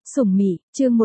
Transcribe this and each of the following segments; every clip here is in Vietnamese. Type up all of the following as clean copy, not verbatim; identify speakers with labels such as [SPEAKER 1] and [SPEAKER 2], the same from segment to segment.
[SPEAKER 1] Sủng Mị, chương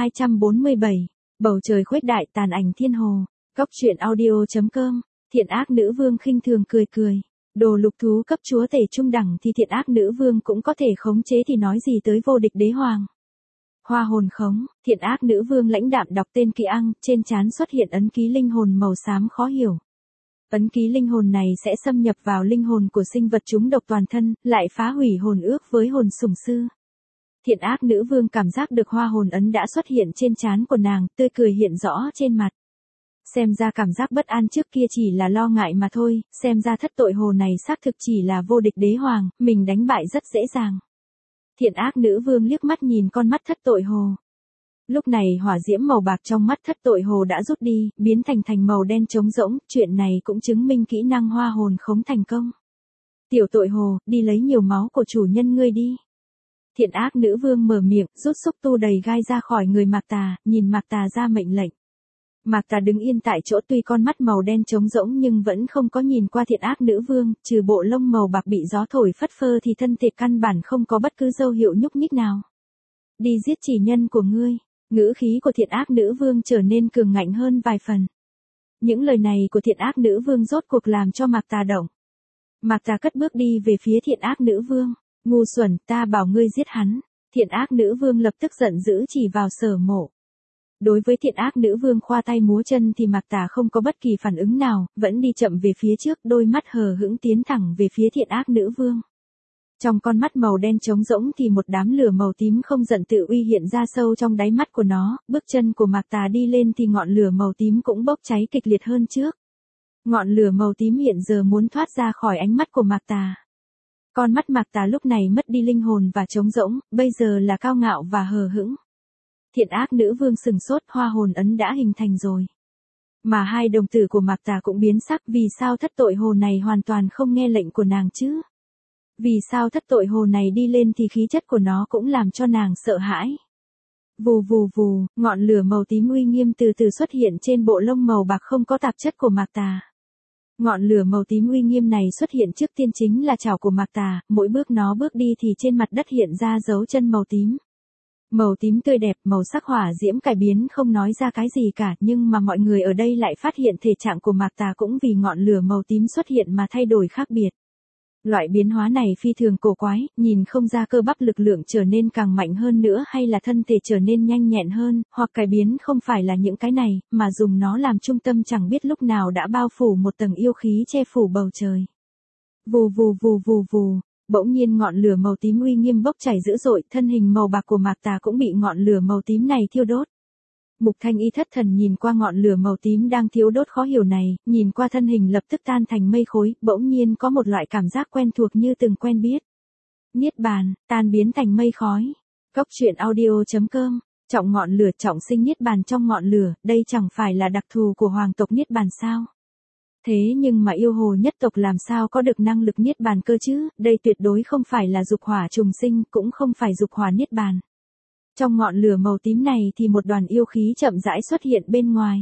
[SPEAKER 1] 1247, bầu trời khuếch đại tàn ảnh thiên hồ. Cóc truyện audio.com, thiện ác nữ vương khinh thường cười cười. Đồ lục thú cấp chúa tể trung đẳng thì thiện ác nữ vương cũng có thể khống chế thì nói gì tới vô địch đế hoàng. Hoa hồn khống, thiện ác nữ vương lãnh đạm đọc tên kỳ ăn, trên trán xuất hiện ấn ký linh hồn màu xám khó hiểu. Ấn ký linh hồn này sẽ xâm nhập vào linh hồn của sinh vật chúng độc toàn thân, lại phá hủy hồn ước với hồn sủng sư. Thiện ác nữ vương cảm giác được hoa hồn ấn đã xuất hiện trên trán của nàng, tươi cười hiện rõ trên mặt. Xem ra cảm giác bất an trước kia chỉ là lo ngại mà thôi, xem ra thất tội hồ này xác thực chỉ là vô địch đế hoàng, mình đánh bại rất dễ dàng. Thiện ác nữ vương liếc mắt nhìn con mắt thất tội hồ. Lúc này hỏa diễm màu bạc trong mắt thất tội hồ đã rút đi, biến thành màu đen trống rỗng, chuyện này cũng chứng minh kỹ năng hoa hồn khống thành công. Tiểu tội hồ, đi lấy nhiều máu của chủ nhân ngươi đi. Thiện ác nữ vương mở miệng, rút xúc tu đầy gai ra khỏi người Mạc Tà, nhìn Mạc Tà ra mệnh lệnh. Mạc Tà đứng yên tại chỗ tuy con mắt màu đen trống rỗng nhưng vẫn không có nhìn qua thiện ác nữ vương, trừ bộ lông màu bạc bị gió thổi phất phơ thì thân thể căn bản không có bất cứ dấu hiệu nhúc nhích nào. Đi giết chỉ nhân của ngươi, ngữ khí của thiện ác nữ vương trở nên cường ngạnh hơn vài phần. Những lời này của thiện ác nữ vương rốt cuộc làm cho Mạc Tà động. Mạc Tà cất bước đi về phía thiện ác nữ vương. Ngu xuẩn, ta bảo ngươi giết hắn. Thiện ác nữ vương lập tức giận dữ chỉ vào Sở Mộ. Đối với thiện ác nữ vương khoa tay múa chân thì Mạc Tà không có bất kỳ phản ứng nào, vẫn đi chậm về phía trước, đôi mắt hờ hững tiến thẳng về phía thiện ác nữ vương. Trong con mắt màu đen trống rỗng thì một đám lửa màu tím không giận tự uy hiện ra sâu trong đáy mắt của nó, bước chân của Mạc Tà đi lên thì ngọn lửa màu tím cũng bốc cháy kịch liệt hơn trước. Ngọn lửa màu tím hiện giờ muốn thoát ra khỏi ánh mắt của Mạc Tà. Con mắt Mạc Tà lúc này mất đi linh hồn và trống rỗng, bây giờ là cao ngạo và hờ hững. Thiện ác nữ vương sừng sốt, hoa hồn ấn đã hình thành rồi. Mà hai đồng tử của Mạc Tà cũng biến sắc, vì sao thất tội hồ này hoàn toàn không nghe lệnh của nàng chứ? Vì sao thất tội hồ này đi lên thì khí chất của nó cũng làm cho nàng sợ hãi? Vù vù vù, ngọn lửa màu tím uy nghiêm từ từ xuất hiện trên bộ lông màu bạc không có tạp chất của Mạc Tà. Ngọn lửa màu tím uy nghiêm này xuất hiện trước tiên chính là chảo của Mạc Tà, mỗi bước nó bước đi thì trên mặt đất hiện ra dấu chân màu tím. Màu tím tươi đẹp, màu sắc hỏa diễm cải biến không nói ra cái gì cả, nhưng mà mọi người ở đây lại phát hiện thể trạng của Mạc Tà cũng vì ngọn lửa màu tím xuất hiện mà thay đổi khác biệt. Loại biến hóa này phi thường cổ quái, nhìn không ra cơ bắp lực lượng trở nên càng mạnh hơn nữa hay là thân thể trở nên nhanh nhẹn hơn, hoặc cải biến không phải là những cái này, mà dùng nó làm trung tâm chẳng biết lúc nào đã bao phủ một tầng yêu khí che phủ bầu trời. Vù vù vù vù vù, bỗng nhiên ngọn lửa màu tím uy nghiêm bốc chảy dữ dội, thân hình màu bạc của Mạc Tà cũng bị ngọn lửa màu tím này thiêu đốt. Mục Thanh Y thất thần nhìn qua ngọn lửa màu tím đang thiêu đốt khó hiểu này, nhìn qua thân hình lập tức tan thành mây khối, bỗng nhiên có một loại cảm giác quen thuộc như từng quen biết. Niết bàn, tan biến thành mây khói. Cóc truyện audio.com, trọng ngọn lửa trọng sinh niết bàn trong ngọn lửa, đây chẳng phải là đặc thù của hoàng tộc niết bàn sao? Thế nhưng mà yêu hồ nhất tộc làm sao có được năng lực niết bàn cơ chứ, đây tuyệt đối không phải là dục hỏa trùng sinh, cũng không phải dục hỏa niết bàn. Trong ngọn lửa màu tím này thì một đoàn yêu khí chậm rãi xuất hiện bên ngoài.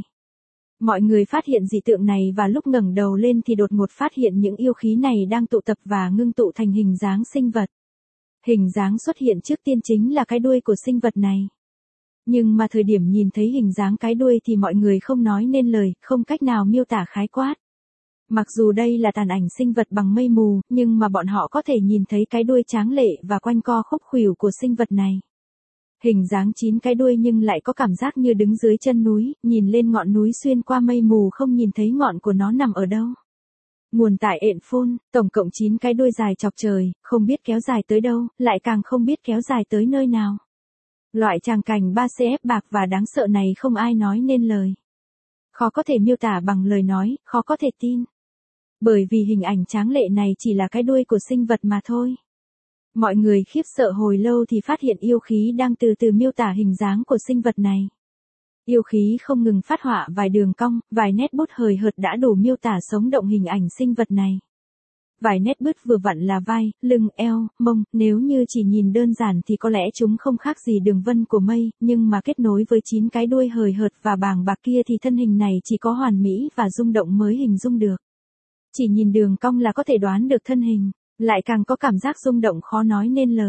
[SPEAKER 1] Mọi người phát hiện dị tượng này và lúc ngẩng đầu lên thì đột ngột phát hiện những yêu khí này đang tụ tập và ngưng tụ thành hình dáng sinh vật. Hình dáng xuất hiện trước tiên chính là cái đuôi của sinh vật này. Nhưng mà thời điểm nhìn thấy hình dáng cái đuôi thì mọi người không nói nên lời, không cách nào miêu tả khái quát. Mặc dù đây là tàn ảnh sinh vật bằng mây mù, nhưng mà bọn họ có thể nhìn thấy cái đuôi tráng lệ và quanh co khúc khuỷu của sinh vật này. Hình dáng 9 cái đuôi nhưng lại có cảm giác như đứng dưới chân núi, nhìn lên ngọn núi xuyên qua mây mù không nhìn thấy ngọn của nó nằm ở đâu. Nguồn tại ện phun, tổng cộng 9 cái đuôi dài chọc trời, không biết kéo dài tới đâu, lại càng không biết kéo dài tới nơi nào. Loại tràng cảnh 3CF bạc và đáng sợ này không ai nói nên lời. Khó có thể miêu tả bằng lời nói, khó có thể tin. Bởi vì hình ảnh tráng lệ này chỉ là cái đuôi của sinh vật mà thôi. Mọi người khiếp sợ hồi lâu thì phát hiện yêu khí đang từ từ miêu tả hình dáng của sinh vật này. Yêu khí không ngừng phát họa vài đường cong, vài nét bút hời hợt đã đủ miêu tả sống động hình ảnh sinh vật này. Vài nét bút vừa vặn là vai, lưng, eo, mông, nếu như chỉ nhìn đơn giản thì có lẽ chúng không khác gì đường vân của mây, nhưng mà kết nối với 9 cái đuôi hời hợt và bàng bạc kia thì thân hình này chỉ có hoàn mỹ và rung động mới hình dung được. Chỉ nhìn đường cong là có thể đoán được thân hình. Lại càng có cảm giác rung động khó nói nên lời.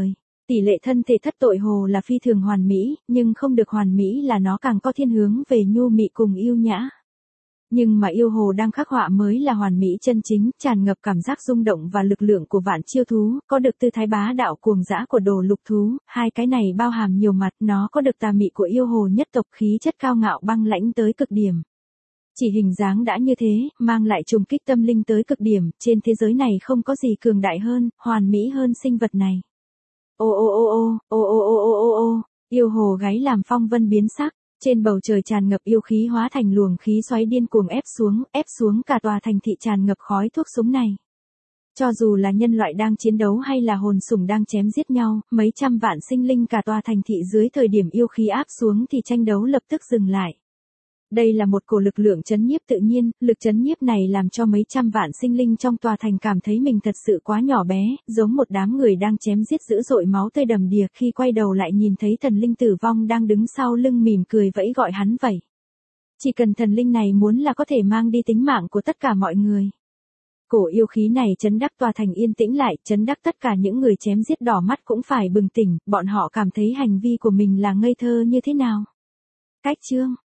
[SPEAKER 1] Tỷ lệ thân thể thất tội hồ là phi thường hoàn mỹ, nhưng không được hoàn mỹ là nó càng có thiên hướng về nhu mị cùng yêu nhã. Nhưng mà yêu hồ đang khắc họa mới là hoàn mỹ chân chính, tràn ngập cảm giác rung động và lực lượng của vạn chiêu thú, có được tư thái bá đạo cuồng dã của đồ lục thú, hai cái này bao hàm nhiều mặt, nó có được tà mị của yêu hồ nhất tộc, khí chất cao ngạo băng lãnh tới cực điểm. Chỉ hình dáng đã như thế, mang lại trùng kích tâm linh tới cực điểm, trên thế giới này không có gì cường đại hơn, hoàn mỹ hơn sinh vật này. Ô ô ô ô, ô ô ô ô ô ô, yêu hồ gáy làm phong vân biến sắc. Trên bầu trời tràn ngập yêu khí hóa thành luồng khí xoáy điên cuồng ép xuống cả tòa thành thị tràn ngập khói thuốc súng này. Cho dù là nhân loại đang chiến đấu hay là hồn sủng đang chém giết nhau, mấy trăm vạn sinh linh cả tòa thành thị dưới thời điểm yêu khí áp xuống thì tranh đấu lập tức dừng lại. Đây là một cổ lực lượng chấn nhiếp tự nhiên, lực chấn nhiếp này làm cho mấy trăm vạn sinh linh trong tòa thành cảm thấy mình thật sự quá nhỏ bé, giống một đám người đang chém giết dữ dội máu tươi đầm đìa, khi quay đầu lại nhìn thấy thần linh tử vong đang đứng sau lưng mỉm cười vẫy gọi hắn vậy. Chỉ cần thần linh này muốn là có thể mang đi tính mạng của tất cả mọi người. Cổ yêu khí này chấn đắc tòa thành yên tĩnh lại, chấn đắc tất cả những người chém giết đỏ mắt cũng phải bừng tỉnh, bọn họ cảm thấy hành vi của mình là ngây thơ như thế nào. Cách chương